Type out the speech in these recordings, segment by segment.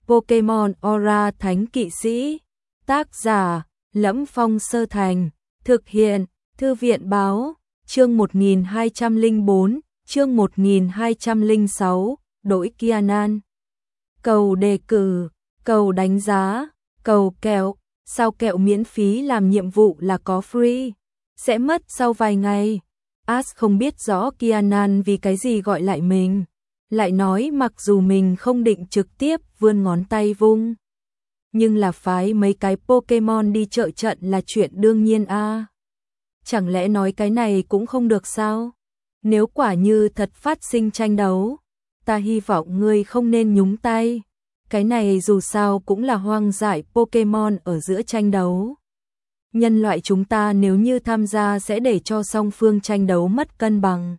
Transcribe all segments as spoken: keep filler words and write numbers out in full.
Pokemon Aura Thánh Kỵ Sĩ. Tác giả: Lẫm Phong Sơ Thành. Thực hiện: Thư viện báo. Chương một nghìn hai trăm lẻ bốn, chương một nghìn hai trăm lẻ sáu, đổi Kianan. Cầu đề cử, cầu đánh giá, cầu kẹo, sao kẹo miễn phí làm nhiệm vụ là có free, sẽ mất sau vài ngày. Ash không biết rõ Kianan vì cái gì gọi lại mình, lại nói mặc dù mình không định trực tiếp vươn ngón tay vung, nhưng là phái mấy cái Pokemon đi trợ trận là chuyện đương nhiên a. À. Chẳng lẽ nói cái này cũng không được sao? Nếu quả như thật phát sinh tranh đấu, ta hy vọng ngươi không nên nhúng tay. Cái này dù sao cũng là hoang dại Pokemon ở giữa tranh đấu. Nhân loại chúng ta nếu như tham gia sẽ để cho song phương tranh đấu mất cân bằng.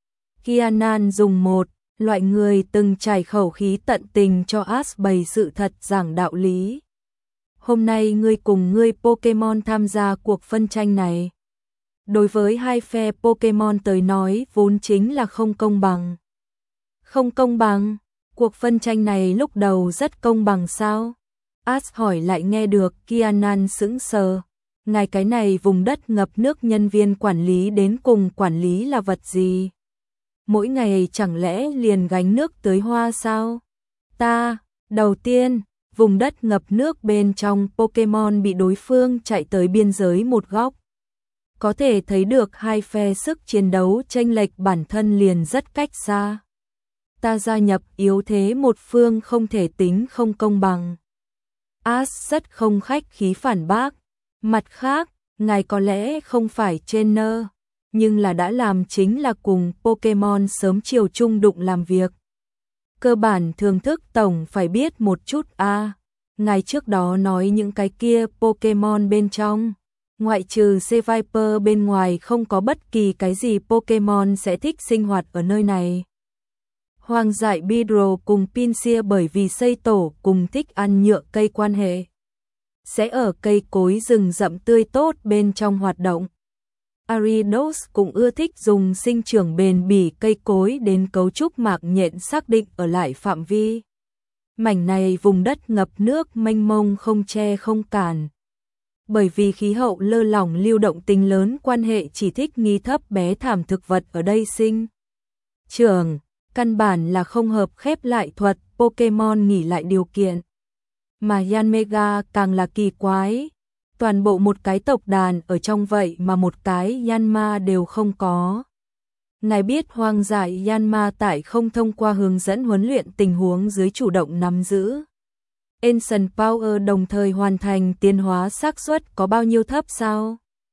Kianan dùng một loại người từng trải khẩu khí tận tình cho Ash bày sự thật giảng đạo lý. Hôm nay ngươi cùng ngươi Pokemon tham gia cuộc phân tranh này. Đối với hai phe Pokemon tới nói vốn chính là không công bằng. Không công bằng? Cuộc phân tranh này lúc đầu rất công bằng sao? Ash hỏi lại nghe được Kianan sững sờ. Ngài cái này vùng đất ngập nước nhân viên quản lý đến cùng quản lý là vật gì? Mỗi ngày chẳng lẽ liền gánh nước tưới hoa sao? Ta, đầu tiên, vùng đất ngập nước bên trong Pokemon bị đối phương chạy tới biên giới một góc. Có thể thấy được hai phe sức chiến đấu chênh lệch bản thân liền rất cách xa. Ta gia nhập yếu thế một phương không thể tính không công bằng. Ash rất không khách khí phản bác. Mặt khác, ngài có lẽ không phải trainer, nhưng là đã làm chính là cùng Pokemon sớm chiều chung đụng làm việc. Cơ bản thưởng thức tổng phải biết một chút a. À, ngài trước đó nói những cái kia Pokemon bên trong, ngoại trừ Seviper bên ngoài không có bất kỳ cái gì Pokemon sẽ thích sinh hoạt ở nơi này. Hoang dại Beedrill cùng Pinsir bởi vì xây tổ cùng thích ăn nhựa cây quan hệ, sẽ ở cây cối rừng rậm tươi tốt bên trong hoạt động. Aridos cũng ưa thích dùng sinh trưởng bền bỉ cây cối đến cấu trúc mạc nhện xác định ở lại phạm vi. Mảnh này vùng đất ngập nước mênh mông không che không cản. Bởi vì khí hậu lơ lỏng lưu động tính lớn quan hệ chỉ thích nghi thấp bé thảm thực vật ở đây sinh trưởng, căn bản là không hợp khép lại thuật Pokemon nghỉ lại điều kiện. Mà Yanmega càng là kỳ quái, toàn bộ một cái tộc đàn ở trong vậy mà một cái Yanma đều không có. Ngài biết hoang dại Yanma tại không thông qua hướng dẫn huấn luyện tình huống dưới chủ động nắm giữ Ancient Power đồng thời hoàn thành tiến hóa xác suất có bao nhiêu thấp sao?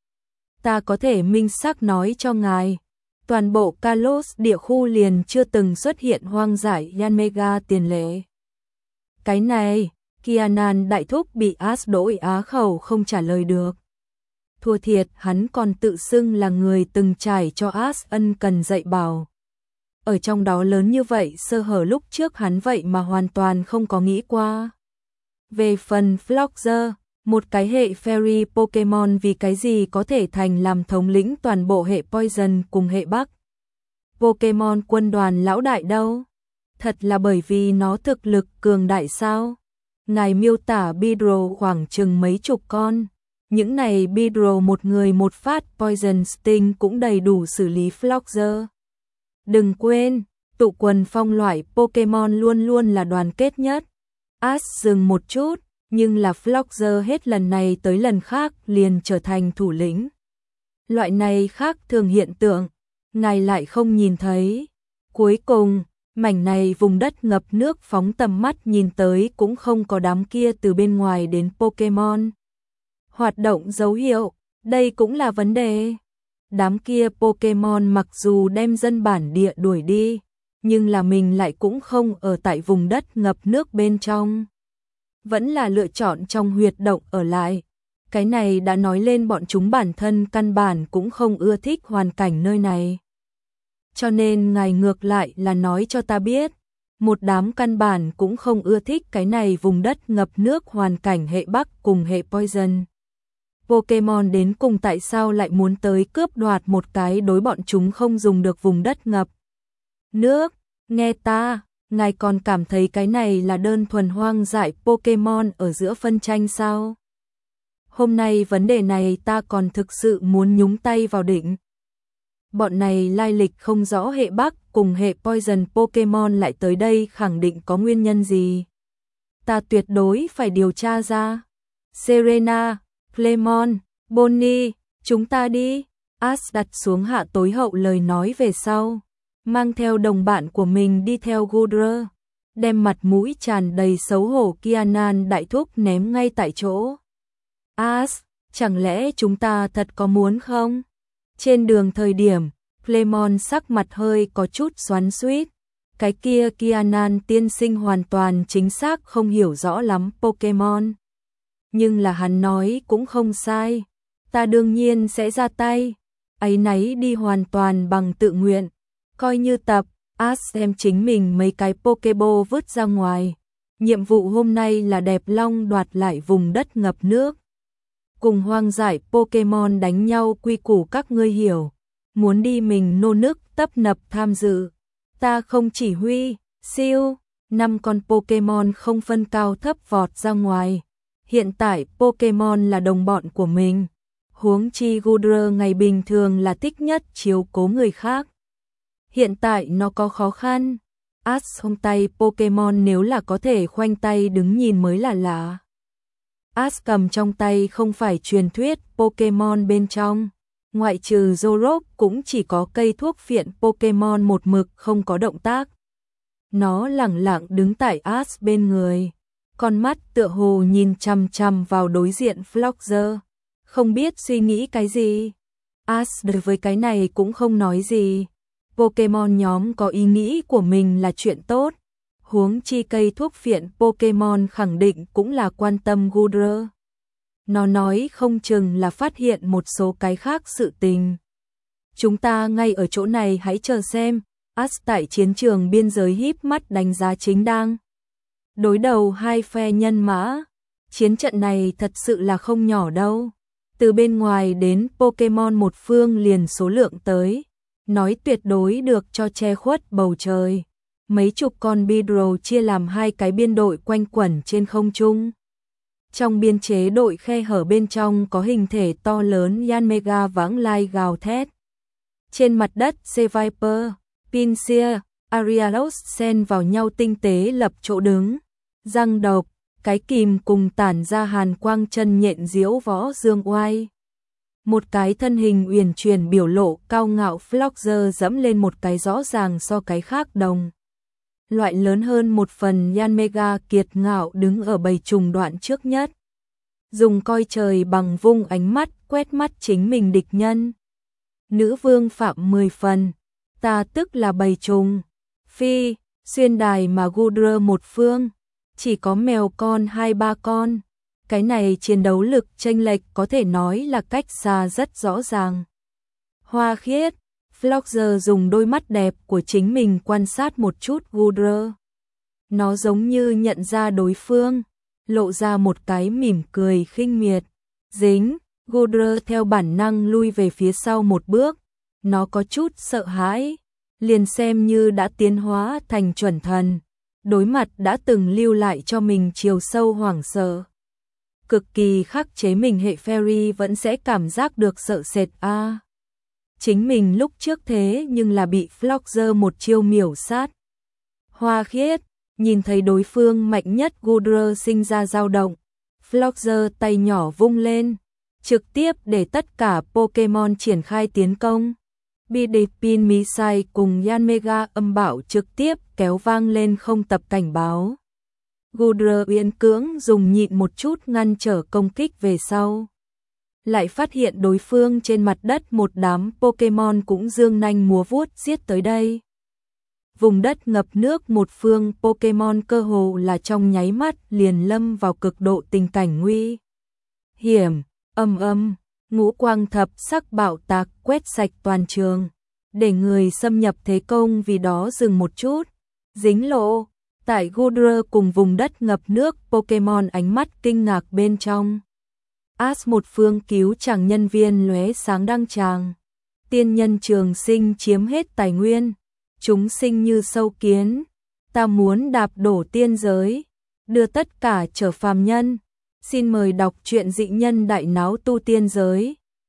Ta có thể minh xác nói cho ngài, toàn bộ Kalos địa khu liền chưa từng xuất hiện hoang dại Yanmega tiền lệ. Cái này, Kianan đại thúc bị Ash đổi á khẩu không trả lời được. Thua thiệt hắn còn tự xưng là người từng trải cho Ash ân cần dạy bảo. Ở trong đó lớn như vậy sơ hở lúc trước hắn vậy mà hoàn toàn không có nghĩ qua. Về phần Floxer, một cái hệ Fairy Pokemon vì cái gì có thể thành làm thống lĩnh toàn bộ hệ Poison cùng hệ Bắc. Pokemon quân đoàn lão đại đâu? Thật là bởi vì nó thực lực cường đại sao? Ngài miêu tả Beedrill khoảng chừng mấy chục con. Những này Beedrill một người một phát Poison Sting cũng đầy đủ xử lý Floxer. Đừng quên, tụ quần phong loại Pokemon luôn luôn là đoàn kết nhất. Ash dừng một chút, nhưng là Floxer hết lần này tới lần khác liền trở thành thủ lĩnh. Loại này khác thường hiện tượng, ngài lại không nhìn thấy. Cuối cùng, mảnh này vùng đất ngập nước phóng tầm mắt nhìn tới cũng không có đám kia từ bên ngoài đến Pokemon. Hoạt động dấu hiệu, đây cũng là vấn đề. Đám kia Pokemon mặc dù đem dân bản địa đuổi đi, nhưng là mình lại cũng không ở tại vùng đất ngập nước bên trong. Vẫn là lựa chọn trong huyệt động ở lại. Cái này đã nói lên bọn chúng bản thân căn bản cũng không ưa thích hoàn cảnh nơi này. Cho nên ngài ngược lại là nói cho ta biết, một đám căn bản cũng không ưa thích cái này vùng đất ngập nước hoàn cảnh hệ Bắc cùng hệ Poison. Pokemon đến cùng tại sao lại muốn tới cướp đoạt một cái đối bọn chúng không dùng được vùng đất ngập nước? Nghe ta, Ngài còn cảm thấy cái này là đơn thuần hoang dại Pokemon ở giữa phân tranh sao? Hôm nay vấn đề này ta còn thực sự muốn nhúng tay vào định. Bọn này lai lịch không rõ hệ Bắc cùng hệ Poison Pokemon lại tới đây khẳng định có nguyên nhân gì. Ta tuyệt đối phải điều tra ra. Serena, Clemon, Bonnie, chúng ta đi. Ash đặt xuống hạ tối hậu lời nói về sau, mang theo đồng bạn của mình đi theo Goodra, đem mặt mũi tràn đầy xấu hổ Kianan đại thúc ném ngay tại chỗ. Ash, chẳng lẽ chúng ta thật có muốn không? Trên đường thời điểm, Clemon sắc mặt hơi có chút xoắn xuýt. Cái kia Kianan tiên sinh hoàn toàn chính xác không hiểu rõ lắm Pokemon. Nhưng là hắn nói cũng không sai. Ta đương nhiên sẽ ra tay. Ấy nấy đi hoàn toàn bằng tự nguyện. Coi như tập, Ash xem chính mình mấy cái Pokeball vứt ra ngoài. Nhiệm vụ hôm nay là đẹp long đoạt lại vùng đất ngập nước. Cùng hoang dại Pokemon đánh nhau quy củ các ngươi hiểu. Muốn đi mình nô nức tấp nập tham dự. Ta không chỉ huy, siêu, năm con Pokemon không phân cao thấp vọt ra ngoài. Hiện tại Pokemon là đồng bọn của mình. Huống chi Goodra ngày bình thường là thích nhất chiếu cố người khác. Hiện tại nó có khó khăn. Ash không tay Pokemon nếu là có thể khoanh tay đứng nhìn mới là lạ. Ash cầm trong tay không phải truyền thuyết Pokemon bên trong. Ngoại trừ Zorok cũng chỉ có cây thuốc phiện Pokemon một mực không có động tác. Nó lẳng lặng đứng tại Ash bên người. Con mắt tựa hồ nhìn chằm chằm vào đối diện Floxer. Không biết suy nghĩ cái gì. Ash đối với cái này cũng không nói gì. Pokemon nhóm có ý nghĩ của mình là chuyện tốt. Huống chi cây thuốc phiện Pokemon khẳng định cũng là quan tâm Goodra. Nó nói không chừng là phát hiện một số cái khác sự tình. Chúng ta ngay ở chỗ này hãy chờ xem. Ash tại chiến trường biên giới híp mắt đánh giá chính đang đối đầu hai phe nhân mã. Chiến trận này thật sự là không nhỏ đâu. Từ bên ngoài đến Pokemon một phương liền số lượng tới. Nói tuyệt đối được cho che khuất bầu trời. Mấy chục con Beedrill chia làm hai cái biên đội quanh quẩn trên không trung. Trong biên chế đội khe hở bên trong có hình thể to lớn Yanmega vãng lai gào thét. Trên mặt đất Seviper, Pinsir, Ariados xen vào nhau tinh tế lập chỗ đứng. Răng độc, cái kìm cùng tản ra hàn quang chân nhện diễu võ dương oai. Một cái thân hình uyển chuyển biểu lộ cao ngạo Floxer dẫm lên một cái rõ ràng so cái khác đồng. Loại lớn hơn một phần Yanmega kiệt ngạo đứng ở bầy trùng đoạn trước nhất. Dùng coi trời bằng vung ánh mắt quét mắt chính mình địch nhân. Nữ vương phạm mười phần. Ta tức là bầy trùng. Phi, xuyên đài mà Goodra một phương. Chỉ có mèo con hai ba con. Cái này chiến đấu lực chênh lệch có thể nói là cách xa rất rõ ràng. Hoa khiết, Floxer dùng đôi mắt đẹp của chính mình quan sát một chút Goodra. Nó giống như nhận ra đối phương, lộ ra một cái mỉm cười khinh miệt. Dính, Goodra theo bản năng lui về phía sau một bước. Nó có chút sợ hãi, liền xem như đã tiến hóa thành chuẩn thần. Đối mặt đã từng lưu lại cho mình chiều sâu hoảng sợ. Cực kỳ khắc chế mình hệ fairy vẫn sẽ cảm giác được sợ sệt a. À, chính mình lúc trước thế nhưng là bị Floxer một chiêu miểu sát. Hoa khiết, nhìn thấy đối phương mạnh nhất Goodra sinh ra dao động. Floxer tay nhỏ vung lên, trực tiếp để tất cả Pokemon triển khai tiến công. Bidipin Misai cùng Yanmega âm bảo trực tiếp kéo vang lên không tập cảnh báo. Goodra uyên cưỡng dùng nhịn một chút ngăn trở công kích về sau. Lại phát hiện đối phương trên mặt đất một đám Pokemon cũng dương nanh múa vuốt giết tới đây. Vùng đất ngập nước một phương Pokemon cơ hồ là trong nháy mắt liền lâm vào cực độ tình cảnh nguy hiểm, âm âm. Ngũ quang thập sắc bạo tạc quét sạch toàn trường, để người xâm nhập thế công vì đó dừng một chút. Dính lộ, tại Goodra cùng vùng đất ngập nước Pokemon ánh mắt kinh ngạc bên trong. Ash một phương cứu chàng nhân viên lóe sáng đăng tràng. Tiên nhân trường sinh chiếm hết tài nguyên, chúng sinh như sâu kiến. ta muốn đạp đổ tiên giới, đưa tất cả trở phàm nhân. Xin mời đọc truyện Dị Nhân Đại Náo Tu Tiên Giới.